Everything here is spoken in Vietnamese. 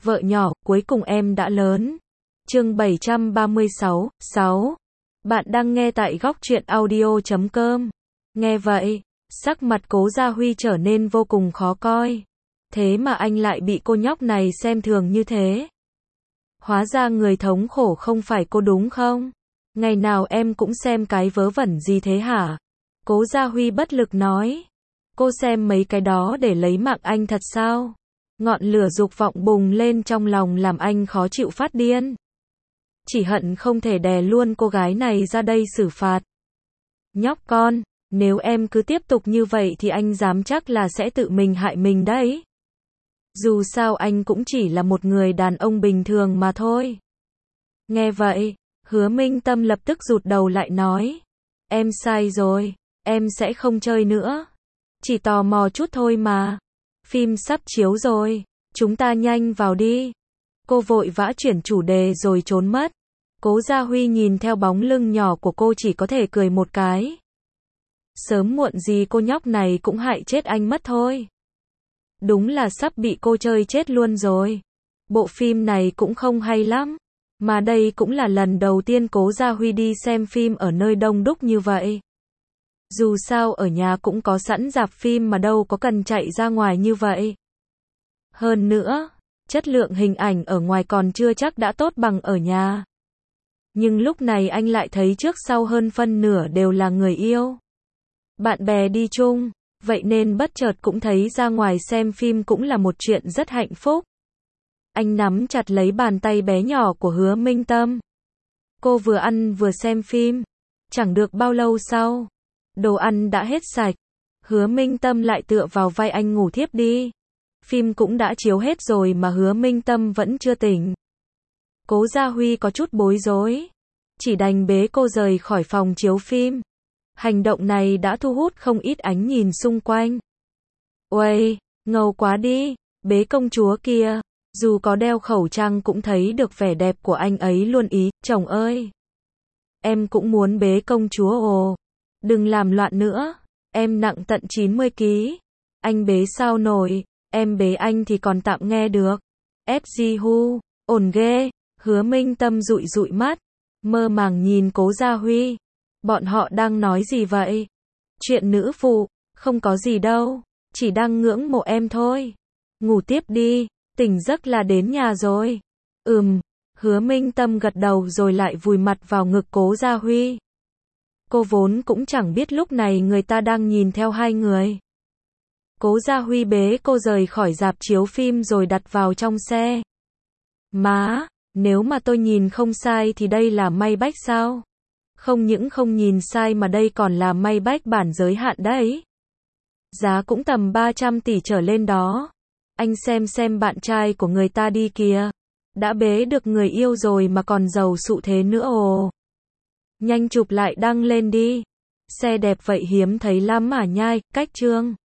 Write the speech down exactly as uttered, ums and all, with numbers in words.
Vợ nhỏ, cuối cùng em đã lớn. Chương bảy trăm ba mươi sáu, sáu. Bạn đang nghe tại góc truyện audio chấm com. Nghe vậy, sắc mặt Cố Gia Huy trở nên vô cùng khó coi. Thế mà anh lại bị cô nhóc này xem thường như thế. Hóa ra người thống khổ không phải cô đúng không? Ngày nào em cũng xem cái vớ vẩn gì thế hả? Cố Gia Huy bất lực nói. Cô xem mấy cái đó để lấy mạng anh thật sao? Ngọn lửa dục vọng bùng lên trong lòng làm anh khó chịu phát điên. Chỉ hận không thể đè luôn cô gái này ra đây xử phạt. Nhóc con, nếu em cứ tiếp tục như vậy thì anh dám chắc là sẽ tự mình hại mình đấy. Dù sao anh cũng chỉ là một người đàn ông bình thường mà thôi. Nghe vậy, Hứa Minh Tâm lập tức rụt đầu lại nói. Em sai rồi, em sẽ không chơi nữa. Chỉ tò mò chút thôi mà. Phim sắp chiếu rồi, chúng ta nhanh vào đi. Cô vội vã chuyển chủ đề rồi trốn mất. Cố Gia Huy nhìn theo bóng lưng nhỏ của cô chỉ có thể cười một cái. Sớm muộn gì cô nhóc này cũng hại chết anh mất thôi. Đúng là sắp bị cô chơi chết luôn rồi. Bộ phim này cũng không hay lắm. Mà đây cũng là lần đầu tiên Cố Gia Huy đi xem phim ở nơi đông đúc như vậy. Dù sao ở nhà cũng có sẵn rạp phim mà đâu có cần chạy ra ngoài như vậy. Hơn nữa, chất lượng hình ảnh ở ngoài còn chưa chắc đã tốt bằng ở nhà. Nhưng lúc này anh lại thấy trước sau hơn phân nửa đều là người yêu. Bạn bè đi chung, vậy nên bất chợt cũng thấy ra ngoài xem phim cũng là một chuyện rất hạnh phúc. Anh nắm chặt lấy bàn tay bé nhỏ của Hứa Minh Tâm. Cô vừa ăn vừa xem phim. Chẳng được bao lâu sau, đồ ăn đã hết sạch. Hứa Minh Tâm lại tựa vào vai anh ngủ thiếp đi. Phim cũng đã chiếu hết rồi mà Hứa Minh Tâm vẫn chưa tỉnh. Cố Gia Huy có chút bối rối. Chỉ đành bế cô rời khỏi phòng chiếu phim. Hành động này đã thu hút không ít ánh nhìn xung quanh. Uầy, ngầu quá đi, bế công chúa kia. Dù có đeo khẩu trang cũng thấy được vẻ đẹp của anh ấy luôn ý. Chồng ơi, em cũng muốn bế công chúa ồ. Đừng làm loạn nữa. Em nặng tận chín mươi ki lô gam. Anh bế sao nổi. Em bế anh thì còn tạm nghe được. ép giê Hu, ổn ghê. Hứa Minh Tâm dụi dụi mắt, mơ màng nhìn Cố Gia Huy. Bọn họ đang nói gì vậy? Chuyện nữ phụ, không có gì đâu. Chỉ đang ngưỡng mộ em thôi. Ngủ tiếp đi, tỉnh giấc là đến nhà rồi. Ừm, Hứa Minh Tâm gật đầu rồi lại vùi mặt vào ngực Cố Gia Huy. Cô vốn cũng chẳng biết lúc này người ta đang nhìn theo hai người. Cố Gia Huy bế cô rời khỏi rạp chiếu phim rồi đặt vào trong xe. Má, nếu mà tôi nhìn không sai thì đây là Maybach sao? Không những không nhìn sai mà đây còn là Maybach bản giới hạn đấy. Giá cũng tầm ba trăm tỷ trở lên đó. Anh xem xem bạn trai của người ta đi kìa. Đã bế được người yêu rồi mà còn giàu sụ thế nữa ồ. Nhanh chụp lại đăng lên đi. Xe đẹp vậy hiếm thấy lắm mà nhai, cách chương.